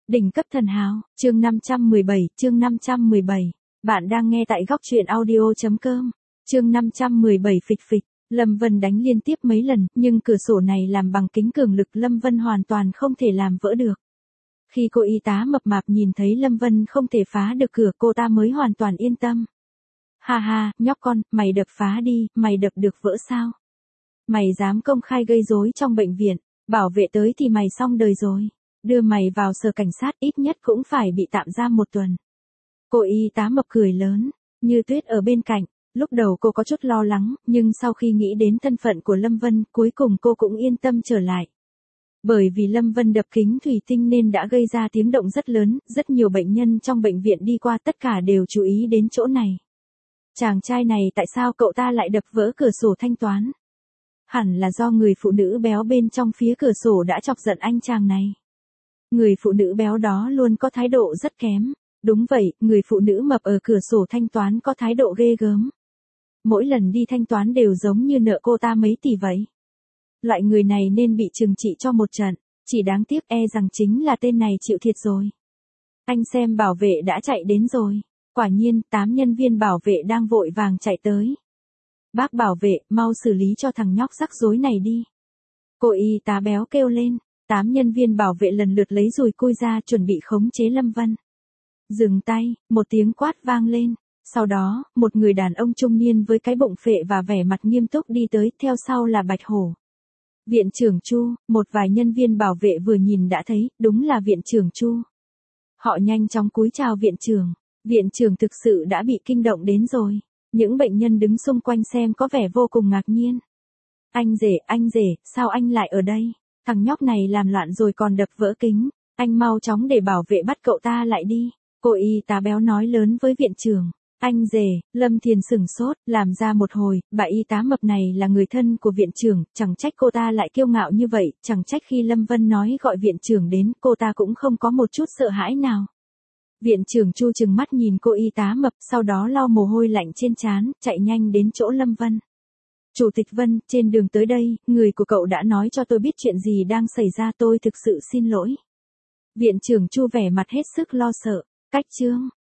Đỉnh cấp thần hào, chương 517. Bạn đang nghe tại góc truyện audio.com. Chương 517 phịch phịch. Lâm Vân đánh liên tiếp mấy lần, nhưng cửa sổ này làm bằng kính cường lực Lâm Vân hoàn toàn không thể làm vỡ được. Khi cô y tá mập mạp nhìn thấy Lâm Vân không thể phá được cửa, cô ta mới hoàn toàn yên tâm. Ha ha, nhóc con, mày đập phá đi, mày đập được vỡ sao? Mày dám công khai gây rối trong bệnh viện, bảo vệ tới thì mày xong đời rồi. Đưa mày vào sở cảnh sát, ít nhất cũng phải bị tạm giam 1 tuần. Cô y tá mập cười lớn, Như Tuyết ở bên cạnh. Lúc đầu cô có chút lo lắng, nhưng sau khi nghĩ đến thân phận của Lâm Vân, cuối cùng cô cũng yên tâm trở lại. Bởi vì Lâm Vân đập kính thủy tinh nên đã gây ra tiếng động rất lớn, rất nhiều bệnh nhân trong bệnh viện đi qua tất cả đều chú ý đến chỗ này. Chàng trai này tại sao cậu ta lại đập vỡ cửa sổ thanh toán? Hẳn là do người phụ nữ béo bên trong phía cửa sổ đã chọc giận anh chàng này. Người phụ nữ béo đó luôn có thái độ rất kém. Đúng vậy, người phụ nữ mập ở cửa sổ thanh toán có thái độ ghê gớm. Mỗi lần đi thanh toán đều giống như nợ cô ta mấy tỷ vậy. Loại người này nên bị trừng trị cho một trận, chỉ đáng tiếc rằng chính là tên này chịu thiệt rồi. Anh xem bảo vệ đã chạy đến rồi. Quả nhiên, 8 nhân viên bảo vệ đang vội vàng chạy tới. Bác bảo vệ, mau xử lý cho thằng nhóc rắc rối này đi. Cô y tá béo kêu lên. 8 nhân viên bảo vệ lần lượt lấy dùi cui ra chuẩn bị khống chế Lâm Vân. Dừng tay, một tiếng quát vang lên. Sau đó, một người đàn ông trung niên với cái bụng phệ và vẻ mặt nghiêm túc đi tới, theo sau là Bạch Hổ. Viện trưởng Chu, một vài nhân viên bảo vệ vừa nhìn đã thấy, đúng là viện trưởng Chu. Họ nhanh chóng cúi chào viện trưởng. Viện trưởng thực sự đã bị kinh động đến rồi. Những bệnh nhân đứng xung quanh xem có vẻ vô cùng ngạc nhiên. Anh rể, sao anh lại ở đây? Thằng nhóc này làm loạn rồi còn đập vỡ kính. Anh mau chóng để bảo vệ bắt cậu ta lại đi. Cô y tá béo nói lớn với viện trưởng. Anh rể, Lâm Thiền sửng sốt, làm ra một hồi, bà y tá mập này là người thân của viện trưởng, chẳng trách cô ta lại kiêu ngạo như vậy, chẳng trách khi Lâm Vân nói gọi viện trưởng đến, cô ta cũng không có một chút sợ hãi nào. Viện trưởng Chu trừng mắt nhìn cô y tá mập, sau đó lau mồ hôi lạnh trên trán, chạy nhanh đến chỗ Lâm Vân. Chủ tịch Vân, trên đường tới đây, người của cậu đã nói cho tôi biết chuyện gì đang xảy ra, tôi thực sự xin lỗi. Viện trưởng Chu vẻ mặt hết sức lo sợ. Cách chương